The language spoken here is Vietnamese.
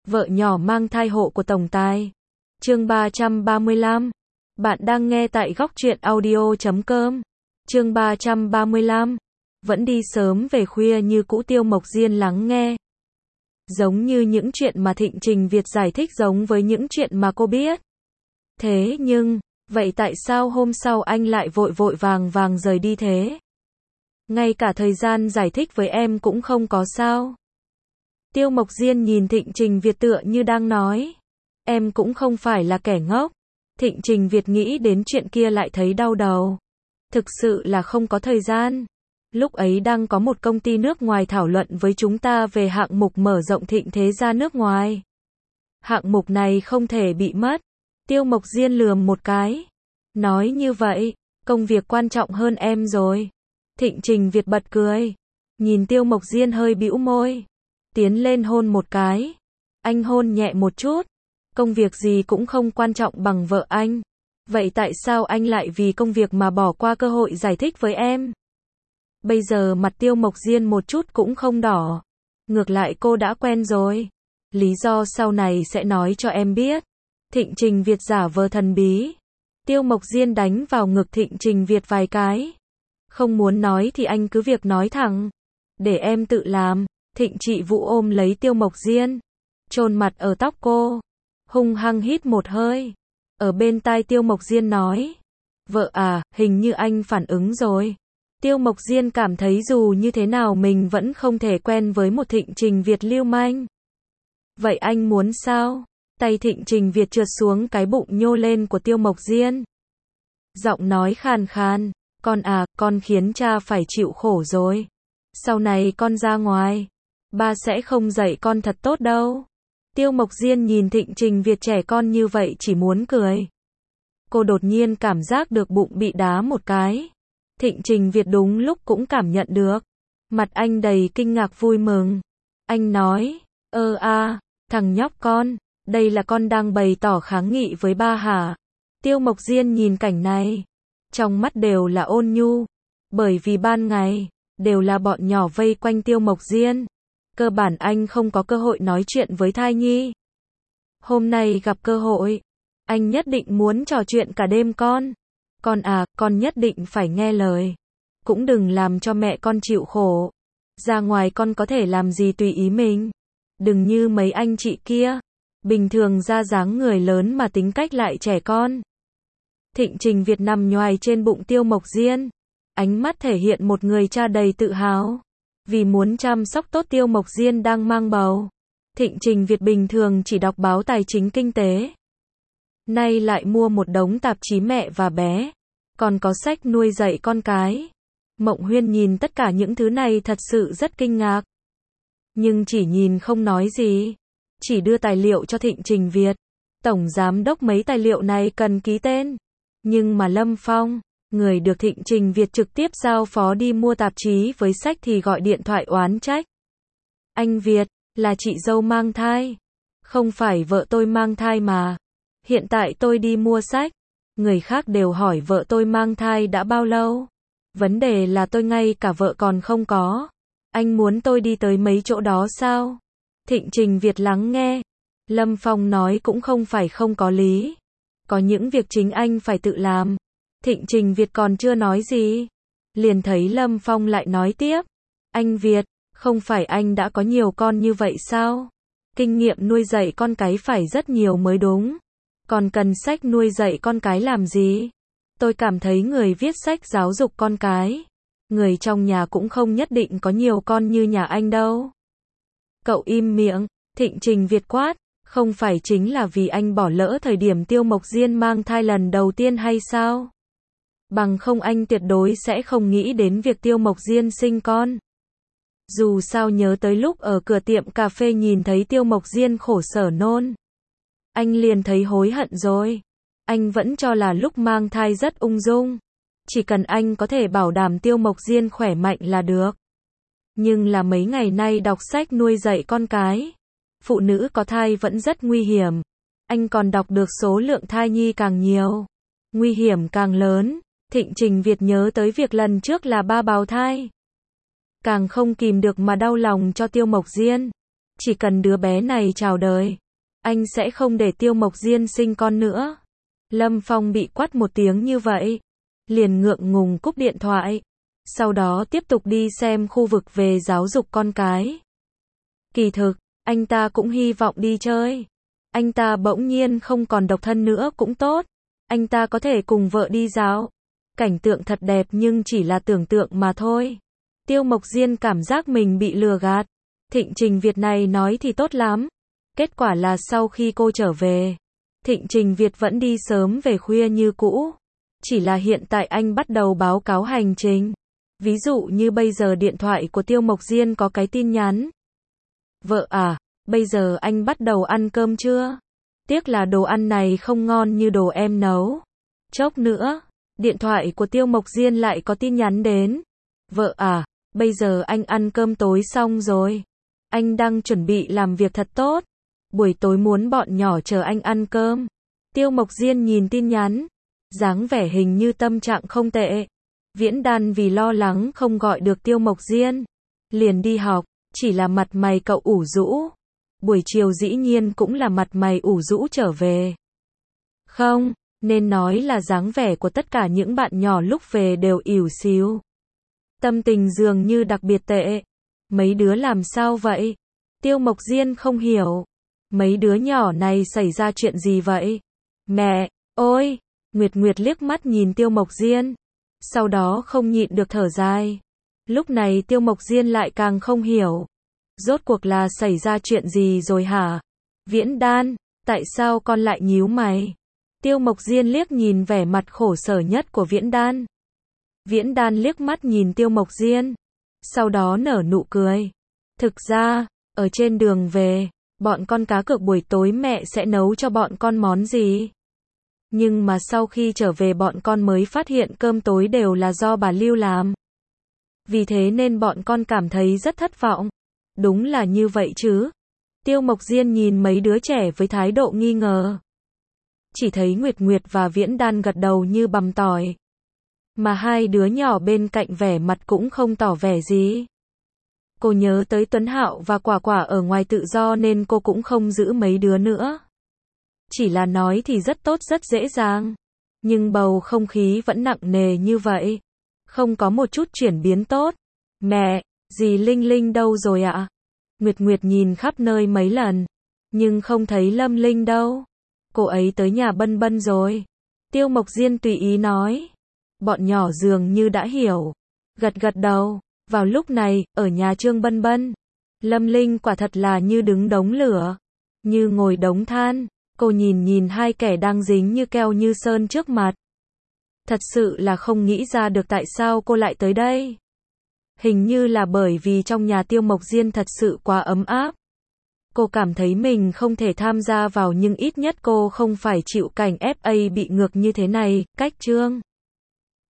Vợ nhỏ mang thai hộ của tổng tài. Chương 335. Bạn đang nghe tại góc truyện audio.com. Chương 335. Vẫn đi sớm về khuya như cũ, Tiêu Mộc Diên lắng nghe. Giống như những chuyện mà Thịnh Trình Việt giải thích, giống với những chuyện mà cô biết. Thế nhưng, vậy tại sao hôm sau anh lại vội vội vàng vàng rời đi thế? Ngay cả thời gian giải thích với em cũng không có sao? Tiêu Mộc Diên nhìn Thịnh Trình Việt tựa như đang nói. Em cũng không phải là kẻ ngốc. Thịnh Trình Việt nghĩ đến chuyện kia lại thấy đau đầu. Thực sự là không có thời gian. Lúc ấy đang có một công ty nước ngoài thảo luận với chúng ta về hạng mục mở rộng Thịnh Thế ra nước ngoài. Hạng mục này không thể bị mất. Tiêu Mộc Diên lườm một cái. Nói như vậy, công việc quan trọng hơn em rồi. Thịnh Trình Việt bật cười. Nhìn Tiêu Mộc Diên hơi bĩu môi. Tiến lên hôn một cái. Anh hôn nhẹ một chút. Công việc gì cũng không quan trọng bằng vợ anh. Vậy tại sao anh lại vì công việc mà bỏ qua cơ hội giải thích với em? Bây giờ mặt Tiêu Mộc Diên một chút cũng không đỏ. Ngược lại cô đã quen rồi. Lý do sau này sẽ nói cho em biết. Thịnh Trình Việt giả vờ thần bí. Tiêu Mộc Diên đánh vào ngực Thịnh Trình Việt vài cái. Không muốn nói thì anh cứ việc nói thẳng. Để em tự làm. Thịnh Trị Vũ ôm lấy Tiêu Mộc Diên. Chôn mặt ở tóc cô. Hung hăng hít một hơi. Ở bên tai Tiêu Mộc Diên nói. Vợ à, hình như anh phản ứng rồi. Tiêu Mộc Diên cảm thấy dù như thế nào mình vẫn không thể quen với một Thịnh Trình Việt lưu manh. Vậy anh muốn sao? Tay Thịnh Trình Việt trượt xuống cái bụng nhô lên của Tiêu Mộc Diên. Giọng nói khàn khàn. Con à, con khiến cha phải chịu khổ rồi. Sau này con ra ngoài. Ba sẽ không dạy con thật tốt đâu. Tiêu Mộc Diên nhìn Thịnh Trình Việt trẻ con như vậy chỉ muốn cười. Cô đột nhiên cảm giác được bụng bị đá một cái. Thịnh Trình Việt đúng lúc cũng cảm nhận được. Mặt anh đầy kinh ngạc vui mừng. Anh nói, thằng nhóc con, đây là con đang bày tỏ kháng nghị với ba hả? Tiêu Mộc Diên nhìn cảnh này. Trong mắt đều là ôn nhu. Bởi vì ban ngày, đều là bọn nhỏ vây quanh Tiêu Mộc Diên. Cơ bản anh không có cơ hội nói chuyện với thai nhi. Hôm nay gặp cơ hội, anh nhất định muốn trò chuyện cả đêm con. Con à, con nhất định phải nghe lời. Cũng đừng làm cho mẹ con chịu khổ. Ra ngoài con có thể làm gì tùy ý mình. Đừng như mấy anh chị kia. Bình thường ra dáng người lớn mà tính cách lại trẻ con. Thịnh Trình Việt nằm nhoài trên bụng Tiêu Mộc Diên. Ánh mắt thể hiện một người cha đầy tự hào. Vì muốn chăm sóc tốt Tiêu Mộc Diên đang mang bầu. Thịnh Trình Việt bình thường chỉ đọc báo tài chính kinh tế. Nay lại mua một đống tạp chí mẹ và bé. Còn có sách nuôi dạy con cái. Mộng Huyên nhìn tất cả những thứ này thật sự rất kinh ngạc. Nhưng chỉ nhìn không nói gì. Chỉ đưa tài liệu cho Thịnh Trình Việt. Tổng giám đốc mấy tài liệu này cần ký tên. Nhưng mà Lâm Phong, người được Thịnh Trình Việt trực tiếp giao phó đi mua tạp chí với sách thì gọi điện thoại oán trách. Anh Việt, là chị dâu mang thai. Không phải vợ tôi mang thai mà. Hiện tại tôi đi mua sách. Người khác đều hỏi vợ tôi mang thai đã bao lâu. Vấn đề là tôi ngay cả vợ còn không có. Anh muốn tôi đi tới mấy chỗ đó sao? Thịnh Trình Việt lắng nghe. Lâm Phong nói cũng không phải không có lý. Có những việc chính anh phải tự làm. Thịnh Trình Việt còn chưa nói gì. Liền thấy Lâm Phong lại nói tiếp. Anh Việt, không phải anh đã có nhiều con như vậy sao? Kinh nghiệm nuôi dạy con cái phải rất nhiều mới đúng. Còn cần sách nuôi dạy con cái làm gì? Tôi cảm thấy người viết sách giáo dục con cái. Người trong nhà cũng không nhất định có nhiều con như nhà anh đâu. Cậu im miệng, Thịnh Trình Việt quát. Không phải chính là vì anh bỏ lỡ thời điểm Tiêu Mộc Diên mang thai lần đầu tiên hay sao? Bằng không anh tuyệt đối sẽ không nghĩ đến việc Tiêu Mộc Diên sinh con. Dù sao nhớ tới lúc ở cửa tiệm cà phê nhìn thấy Tiêu Mộc Diên khổ sở nôn. Anh liền thấy hối hận rồi. Anh vẫn cho là lúc mang thai rất ung dung. Chỉ cần anh có thể bảo đảm Tiêu Mộc Diên khỏe mạnh là được. Nhưng là mấy ngày nay đọc sách nuôi dạy con cái. Phụ nữ có thai vẫn rất nguy hiểm. Anh còn đọc được số lượng thai nhi càng nhiều. Nguy hiểm càng lớn. Thịnh Trình Việt nhớ tới việc lần trước là ba bào thai. Càng không kìm được mà đau lòng cho Tiêu Mộc Diên. Chỉ cần đứa bé này chào đời, anh sẽ không để Tiêu Mộc Diên sinh con nữa. Lâm Phong bị quát một tiếng như vậy, liền ngượng ngùng cúp điện thoại. Sau đó tiếp tục đi xem khu vực về giáo dục con cái. Kỳ thực, anh ta cũng hy vọng đi chơi. Anh ta bỗng nhiên không còn độc thân nữa cũng tốt. Anh ta có thể cùng vợ đi dạo. Cảnh tượng thật đẹp nhưng chỉ là tưởng tượng mà thôi. Tiêu Mộc Diên cảm giác mình bị lừa gạt. Thịnh Trình Việt này nói thì tốt lắm. Kết quả là sau khi cô trở về, Thịnh Trình Việt vẫn đi sớm về khuya như cũ. Chỉ là hiện tại anh bắt đầu báo cáo hành trình. Ví dụ như bây giờ điện thoại của Tiêu Mộc Diên có cái tin nhắn. Vợ à, bây giờ anh bắt đầu ăn cơm chưa? Tiếc là đồ ăn này không ngon như đồ em nấu. Chốc nữa, điện thoại của Tiêu Mộc Diên lại có tin nhắn đến. Vợ à, bây giờ anh ăn cơm tối xong rồi. Anh đang chuẩn bị làm việc thật tốt. Buổi tối muốn bọn nhỏ chờ anh ăn cơm. Tiêu Mộc Diên nhìn tin nhắn. Dáng vẻ hình như tâm trạng không tệ. Viễn Đan vì lo lắng không gọi được Tiêu Mộc Diên, liền đi học, chỉ là mặt mày cậu ủ rũ. Buổi chiều dĩ nhiên cũng là mặt mày ủ rũ trở về. Không, nên nói là dáng vẻ của tất cả những bạn nhỏ lúc về đều ỉu xìu. Tâm tình dường như đặc biệt tệ. Mấy đứa làm sao vậy? Tiêu Mộc Diên không hiểu. Mấy đứa nhỏ này xảy ra chuyện gì vậy? Mẹ, ôi! Nguyệt Nguyệt liếc mắt nhìn Tiêu Mộc Diên. Sau đó không nhịn được thở dài. Lúc này Tiêu Mộc Diên lại càng không hiểu. Rốt cuộc là xảy ra chuyện gì rồi hả? Viễn Đan, tại sao con lại nhíu mày? Tiêu Mộc Diên liếc nhìn vẻ mặt khổ sở nhất của Viễn Đan. Viễn Đan liếc mắt nhìn Tiêu Mộc Diên. Sau đó nở nụ cười. Thực ra, ở trên đường về, bọn con cá cược buổi tối mẹ sẽ nấu cho bọn con món gì? Nhưng mà sau khi trở về bọn con mới phát hiện cơm tối đều là do bà Lưu làm. Vì thế nên bọn con cảm thấy rất thất vọng. Đúng là như vậy chứ? Tiêu Mộc Diên nhìn mấy đứa trẻ với thái độ nghi ngờ. Chỉ thấy Nguyệt Nguyệt và Viễn Đan gật đầu như bằm tỏi. Mà hai đứa nhỏ bên cạnh vẻ mặt cũng không tỏ vẻ gì. Cô nhớ tới Tuấn Hạo và Quả Quả ở ngoài tự do nên cô cũng không giữ mấy đứa nữa. Chỉ là nói thì rất tốt rất dễ dàng. Nhưng bầu không khí vẫn nặng nề như vậy. Không có một chút chuyển biến tốt. Mẹ, dì Linh Linh đâu rồi ạ? Nguyệt Nguyệt nhìn khắp nơi mấy lần. Nhưng không thấy Lâm Linh đâu. Cô ấy tới nhà Bân Bân rồi. Tiêu Mộc Diên tùy ý nói. Bọn nhỏ dường như đã hiểu. Gật gật đầu. Vào lúc này, ở nhà Trương Bân Bân, Lâm Linh quả thật là như đứng đống lửa. Như ngồi đống than. Cô nhìn hai kẻ đang dính như keo như sơn trước mặt. Thật sự là không nghĩ ra được tại sao cô lại tới đây. Hình như là bởi vì trong nhà Tiêu Mộc Diên thật sự quá ấm áp. Cô cảm thấy mình không thể tham gia vào nhưng ít nhất cô không phải chịu cảnh FA bị ngược như thế này. Cách Trương